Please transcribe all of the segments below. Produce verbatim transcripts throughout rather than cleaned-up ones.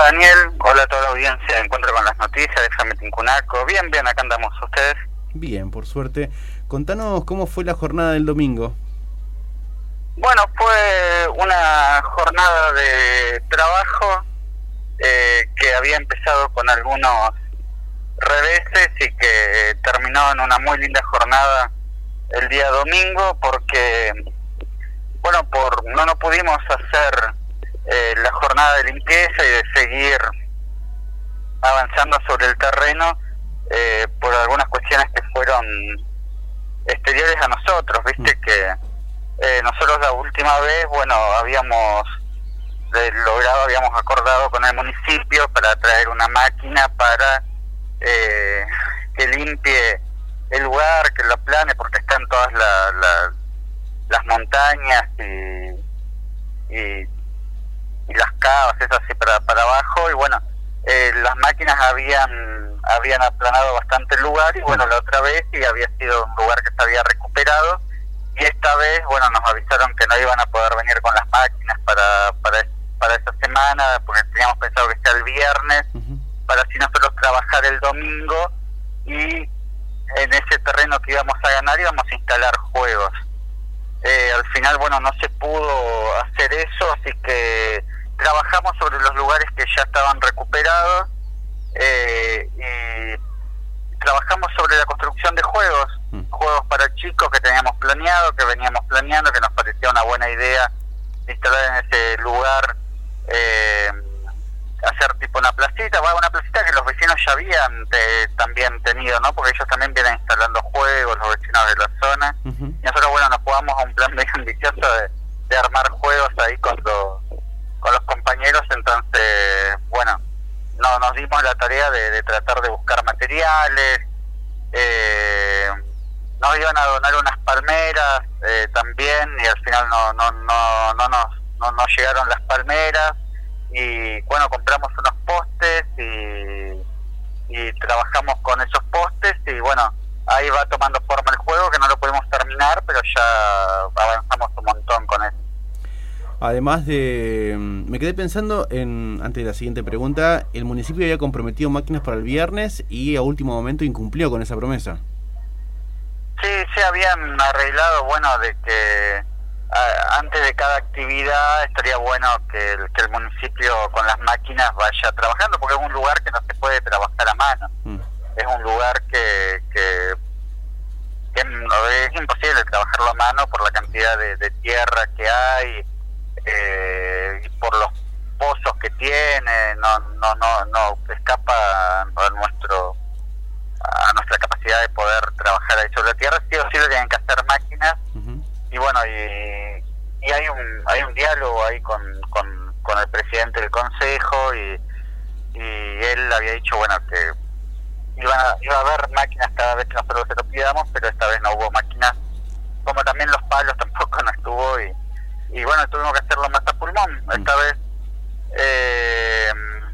Daniel, hola a toda la audiencia, encuentro con las noticias de Jaime Tincunaco. Bien, bien, acá andamos. ¿Ustedes? Bien, por suerte. Contanos cómo fue la jornada del domingo. Bueno, fue una jornada de trabajo eh, que había empezado con algunos reveses y que terminó en una muy linda jornada el día domingo porque, bueno, por no no pudimos hacer eh, la jornada de limpieza y de seguir avanzando sobre el terreno eh, por algunas cuestiones que fueron exteriores a nosotros, viste que eh, nosotros la última vez, bueno, habíamos eh, logrado, habíamos acordado con el municipio para traer una máquina para eh, que limpie el lugar, que lo plane, porque están todas la, la, las montañas y, y, y las cavas, es así para, para abajo, y bueno, eh, las máquinas habían habían aplanado bastante el lugar, y bueno, la otra vez sí había sido un lugar que se había recuperado, y esta vez, bueno, nos avisaron que no iban a poder venir con las máquinas para para, para esta semana, porque teníamos pensado que sea el viernes, uh-huh. para así nosotros trabajar el domingo, y en ese terreno que íbamos a ganar íbamos a instalar juegos. Eh, al final, bueno, no se pudo hacer eso, así que trabajamos sobre los lugares que ya estaban recuperados, eh, y trabajamos sobre la construcción de juegos, mm. juegos para chicos que teníamos planeado, que veníamos planeando, que nos parecía una buena idea instalar en ese lugar, eh, hacer tipo una placita, bueno, una placita que los vecinos ya habían te, también tenido, ¿no? Porque ellos también vienen instalando juegos, los vecinos de la zona, uh-huh. y nosotros, bueno, nos jugamos a un plan medio ambicioso de, de armar juegos ahí con los, con los compañeros, entonces, bueno, no, nos dimos la tarea de, de tratar de buscar materiales, eh, nos iban a donar unas palmeras eh, también, y al final no, no, no, no, nos, no nos llegaron las palmeras, y bueno, compramos unos postes y, y trabajamos con esos postes, y bueno, ahí va tomando forma el juego, que no lo podemos terminar, pero ya avanzamos un montón con eso. Además de... Me quedé pensando, en antes de la siguiente pregunta, el municipio había comprometido máquinas para el viernes y a último momento incumplió con esa promesa. Sí, se habían arreglado, bueno, de que a, antes de cada actividad estaría bueno que el, que el municipio con las máquinas vaya trabajando, porque es un lugar que no se puede trabajar a mano. Mm. Es un lugar que, que, que es imposible trabajarlo a mano por la cantidad de, de tierra que hay, eh, y por los pozos que tiene, no no no no escapa a nuestro a nuestra capacidad de poder trabajar ahí sobre la tierra. Sí o sí lo tienen que hacer máquinas, uh-huh. y bueno, y, y hay un hay un diálogo ahí con, con, con el presidente del consejo, y, y él había dicho, bueno, que iban a, iba a haber máquinas cada vez que nosotros se lo pidamos, pero esta vez no hubo máquinas, como también los palos tampoco no estuvo, y y bueno, tuvimos que hacerlo más a pulmón esta vez. Eh,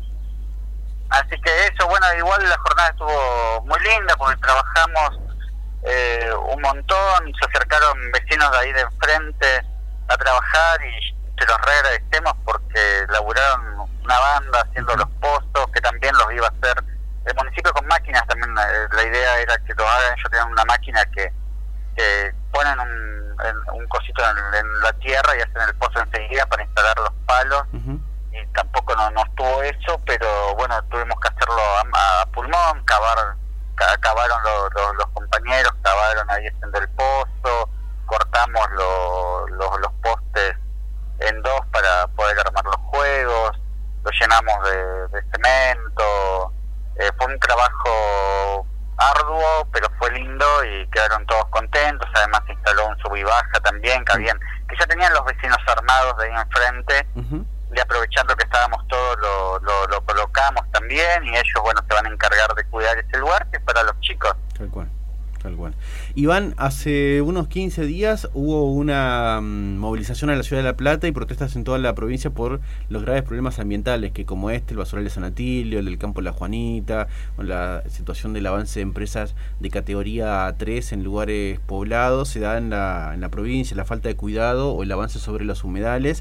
así que eso, bueno, igual la jornada estuvo muy linda porque trabajamos eh, un montón, se acercaron vecinos de ahí de enfrente a trabajar, y se los re agradecemos porque laburaron una banda haciendo los pozos, que también los iba a hacer el municipio con máquinas también. Eh, la idea era que lo hagan, ellos tenían una máquina que, que ponen un un cosito en, en la tierra y hacen el pozo enseguida para instalar los palos, uh-huh. y tampoco no, no estuvo eso, pero bueno, tuvimos que hacerlo a, a pulmón, cavar, cavaron lo, lo, los compañeros, cavaron ahí haciendo el pozo, cortamos lo, lo, los postes en dos para poder armar los juegos, lo llenamos de, de cemento, eh, fue un trabajo arduo, pero fue lindo y quedaron todos contentos. Además se instaló un sub y baja también, que habían, que ya tenían los vecinos armados de ahí enfrente, uh-huh. y aprovechando que estábamos todos lo, lo, lo colocamos también, y ellos, bueno, se van a encargar de cuidar ese lugar que es para los chicos. Tal cual, tal cual. Iván, hace unos quince días hubo una um, movilización a la ciudad de La Plata y protestas en toda la provincia por los graves problemas ambientales, que como este, el basural de San Atilio, el del campo La Juanita, o la situación del avance de empresas de categoría tres en lugares poblados, se da en la, en la provincia, la falta de cuidado o el avance sobre los humedales.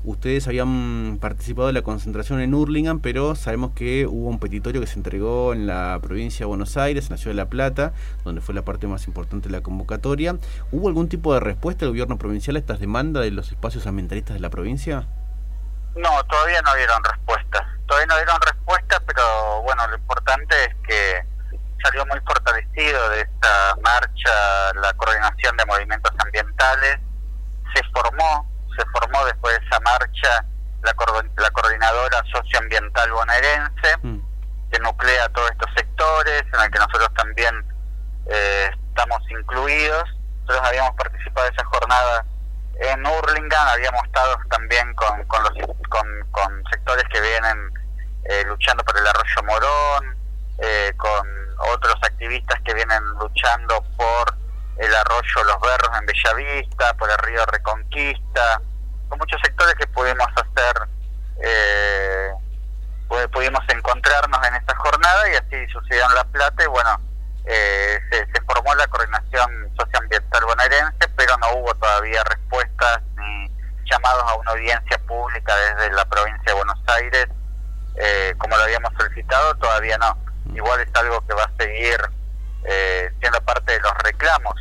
ustedes habían participado de la concentración en Hurlingham, pero sabemos que hubo un petitorio que se entregó en la provincia de Buenos Aires, en la ciudad de La Plata, donde fue la parte más importante de la convocatoria. ¿Hubo algún tipo de respuesta del gobierno provincial a estas demandas de los espacios ambientalistas de la provincia? No, todavía no dieron respuestas. Todavía no dieron respuestas, pero bueno, lo importante es que salió muy fortalecido de esta marcha la coordinación de movimientos ambientales. Se formó, se formó después de esa marcha la, la coordinadora socioambiental bonaerense, mm. que nuclea todos estos sectores, en el que nosotros también eh, estamos incluidos. Nosotros habíamos participado de esa jornada en Hurlingham, habíamos estado también con, con, los, con, con sectores que vienen eh, luchando por el arroyo Morón, eh, con otros activistas que vienen luchando por el arroyo Los Berros en Bellavista, por el río Reconquista, con muchos sectores que pudimos hacer, eh, pudimos encontrarnos en esta jornada, y así sucedió en La Plata. Y bueno, eh, se, se formó la coordinación socioambiental bonaerense, pero no hubo todavía respuestas ni llamados a una audiencia pública desde la provincia de Buenos Aires, eh, como lo habíamos solicitado. Todavía no. Igual es algo que va a seguir eh, siendo parte de los reclamos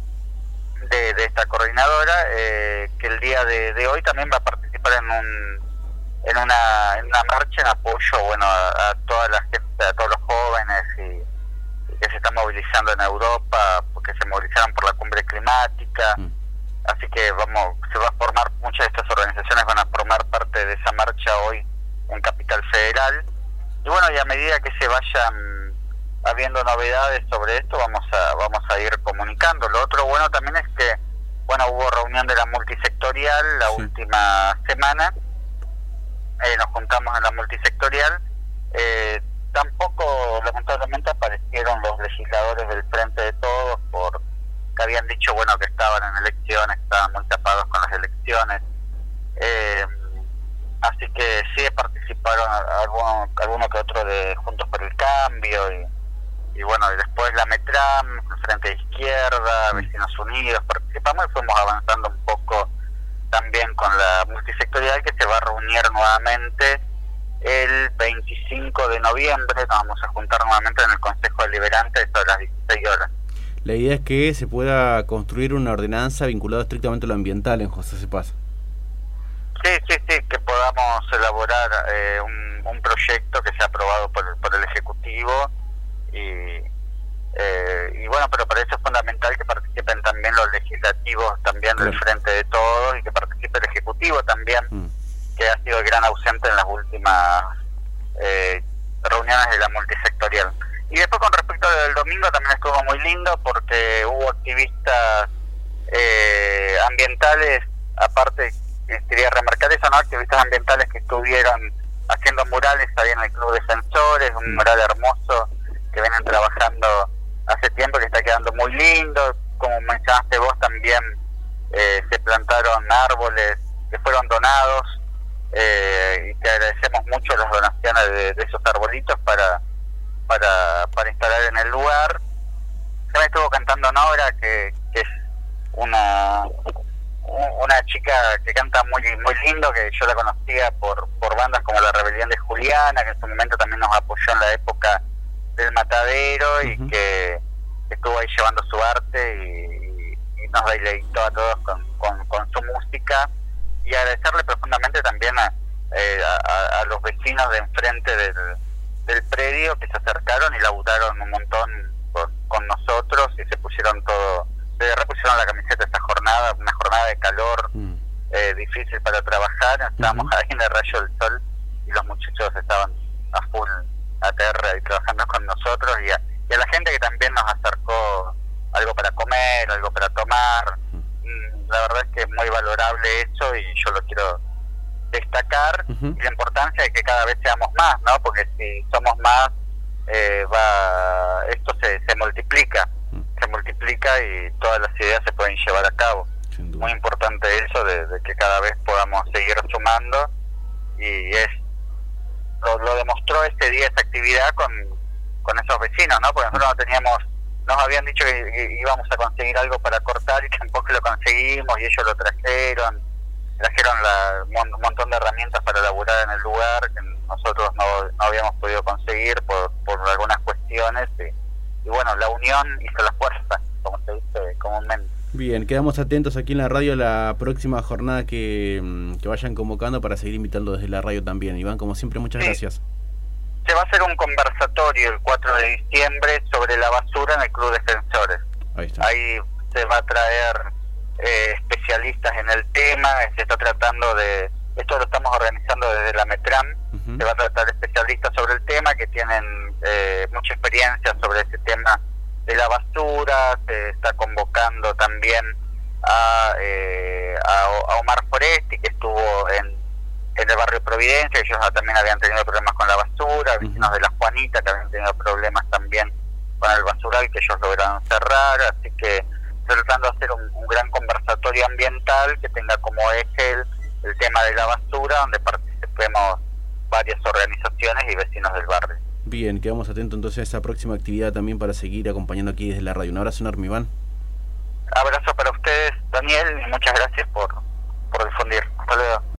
de, de esta coordinadora, eh, que el día de, de hoy también va a participar en un en una en una marcha en apoyo, bueno, a, a toda la gente, a todos los jóvenes y, y que se están movilizando en Europa, porque se movilizaron por la cumbre climática. Mm. Así que vamos, se va a formar, muchas de estas organizaciones van a formar parte de esa marcha hoy en Capital Federal. Y bueno, y a medida que se vayan habiendo novedades sobre esto, vamos a vamos a ir comunicando. Lo otro bueno también es que, bueno, hubo reunión de la multisectorial la sí. última semana, eh, nos juntamos en la multisectorial, eh, tampoco lamentablemente aparecieron los legisladores del Frente de Todos, por que habían dicho, bueno, que estaban en elecciones, estaban muy tapados con las elecciones. Eh, Así que sí participaron alguno, alguno que otro de Juntos por el Cambio, y, y bueno, y después la METRAM, el Frente de Izquierda, Vecinos Unidos, participamos y fuimos avanzando un poco también con la multisectorial, que se va a reunir nuevamente el veinticinco de noviembre. Nos vamos a juntar nuevamente en el Consejo Deliberante a las dieciséis horas. La idea es que se pueda construir una ordenanza vinculada estrictamente a lo ambiental en José Cepaz. Sí, sí, sí, que podamos elaborar eh, un, un proyecto que sea aprobado por, por el Ejecutivo, y, eh, y bueno, pero para eso es fundamental que participen también los legislativos también del sí. Frente de Todos, y que participe el Ejecutivo también, mm. que ha sido el gran ausente en las últimas eh, reuniones de la multisectorial. Y después, con respecto al domingo, también estuvo muy lindo porque hubo activistas eh, ambientales, aparte, quería remarcar eso, ¿no? Activistas ambientales que estuvieron haciendo murales ahí en el Club de Sensores, un mural hermoso que vienen trabajando hace tiempo, que está quedando muy lindo. Como mencionaste vos también, eh, se plantaron árboles que fueron donados, eh, y te agradecemos mucho las donaciones de, de esos arbolitos para, para para instalar en el lugar. También estuvo cantando Nora, que, que es una una chica que canta muy muy lindo, que yo la conocía por por bandas como La Rebelión de Juliana, que en su momento también nos apoyó en la época del Matadero, uh-huh. y que estuvo ahí llevando su arte y, y nos deleitó a todos con, con, con su música. Y agradecerle profundamente también a, eh, a, a los vecinos de enfrente del, del predio, que se acercaron y laburaron un montón con, con nosotros, y se pusieron todo, se repusieron la camiseta esta jornada, una jornada de calor mm. eh, difícil para trabajar. Estábamos uh-huh. ahí en el rayo del sol y los muchachos estaban a full A T R y trabajando con nosotros, y a, y a la gente que también nos acercó algo para comer, algo para tomar. Mm, la verdad es que es muy valorable eso, y yo lo quiero destacar, uh-huh. y la importancia de que cada vez seamos más, ¿no? Porque si somos más, eh, va esto se, se multiplica. se multiplica y todas las ideas se pueden llevar a cabo. Muy importante eso de, de que cada vez podamos seguir sumando, y es lo, lo demostró este día esa actividad con, con esos vecinos, ¿no? Porque nosotros no teníamos, nos habían dicho que íbamos a conseguir algo para cortar y tampoco lo conseguimos, y ellos lo trajeron, trajeron la, un montón de herramientas para laburar en el lugar que nosotros no, no habíamos podido conseguir por, por algunas cuestiones y, y bueno, la unión hizo la fuerza, como se dice comúnmente. Bien, quedamos atentos aquí en la radio a la próxima jornada que, que vayan convocando para seguir invitando desde la radio también. Iván, como siempre, muchas sí. gracias. Se va a hacer un conversatorio el cuatro de diciembre sobre la basura en el Club Defensores. Ahí está. Ahí se va a traer eh, especialistas en el tema, se está tratando de... Esto lo estamos organizando desde la METRAM, uh-huh. Se va a tratar especialistas sobre el tema que tienen eh, mucha experiencia sobre ese tema de la basura. Se está convocando también a, eh, a, a Omar Foresti, que estuvo en, en el barrio Providencia. Ellos también habían tenido problemas con la basura, vecinos uh-huh. de La Juanita que habían tenido problemas también con el basural, que ellos lograron cerrar. Así que tratando de hacer un, un gran conversatorio ambiental que tenga como eje el, el tema de la basura, donde participemos varias organizaciones y vecinos del barrio. Bien, quedamos atentos entonces a esa próxima actividad también para seguir acompañando aquí desde la radio. Un abrazo enorme, Iván. Abrazo para ustedes, Daniel, y muchas gracias por, por difundir. Hasta luego.